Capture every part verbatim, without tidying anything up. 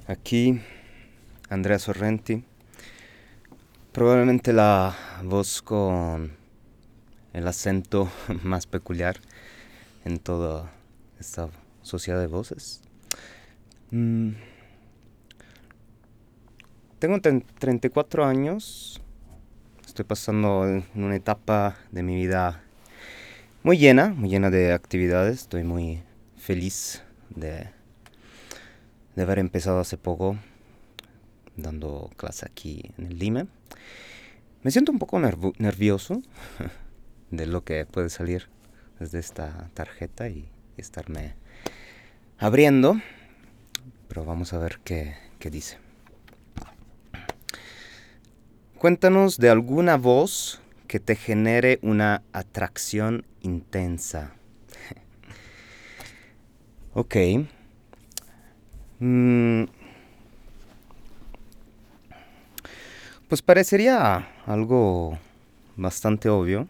Aquí Andrea Sorrenti, probablemente la voz con el acento más peculiar en toda esta sociedad de voces. Mm, Tengo tre- treinta y cuatro años, estoy pasando en una etapa de mi vida muy llena, muy llena de actividades, estoy muy feliz de, de haber empezado hace poco dando clase aquí en el Lima. Me siento un poco nervo- nervioso de lo que puede salir desde esta tarjeta y estarme abriendo, pero vamos a ver qué, qué dice. Cuéntanos de alguna voz que te genere una atracción intensa. Ok. Mm, pues parecería algo bastante obvio.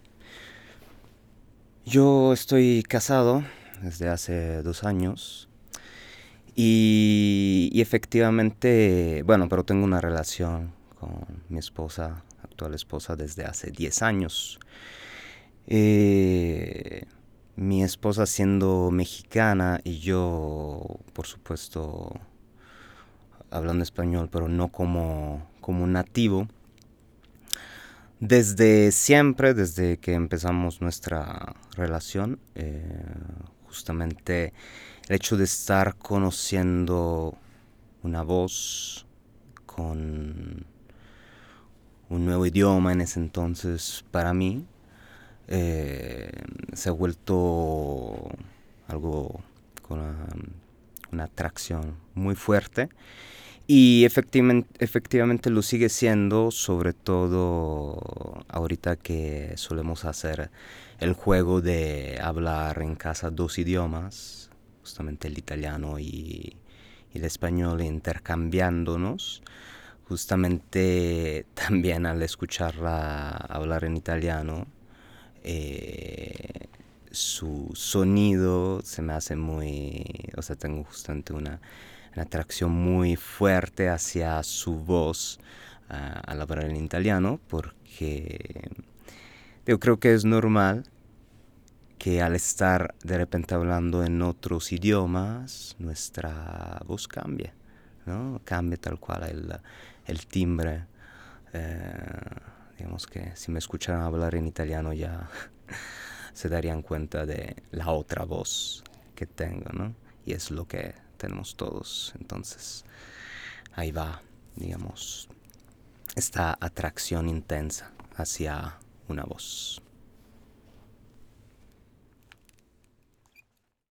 Yo estoy casado desde hace dos años y, y efectivamente, bueno, pero tengo una relación con mi esposa, actual esposa, desde hace diez años. Eh, Mi esposa siendo mexicana y yo, por supuesto, hablando español, pero no como, como nativo. Desde siempre, desde que empezamos nuestra relación, eh, justamente el hecho de estar conociendo una voz con un nuevo idioma en ese entonces para mí eh, se ha vuelto algo con una, una atracción muy fuerte y efectivamente, efectivamente lo sigue siendo, sobre todo ahorita que solemos hacer el juego de hablar en casa dos idiomas, justamente el italiano y, y el español, intercambiándonos. Justamente también al escucharla hablar en italiano, eh, su sonido se me hace muy, o sea, tengo justamente una, una atracción muy fuerte hacia su voz uh, al hablar en italiano, porque yo creo que es normal que al estar de repente hablando en otros idiomas, nuestra voz cambie, ¿no? Cambia tal cual el, el timbre. Eh, digamos que si me escucharan hablar en italiano ya se darían cuenta de la otra voz que tengo, ¿no? Y es lo que tenemos todos. Entonces, ahí va, digamos, esta atracción intensa hacia una voz.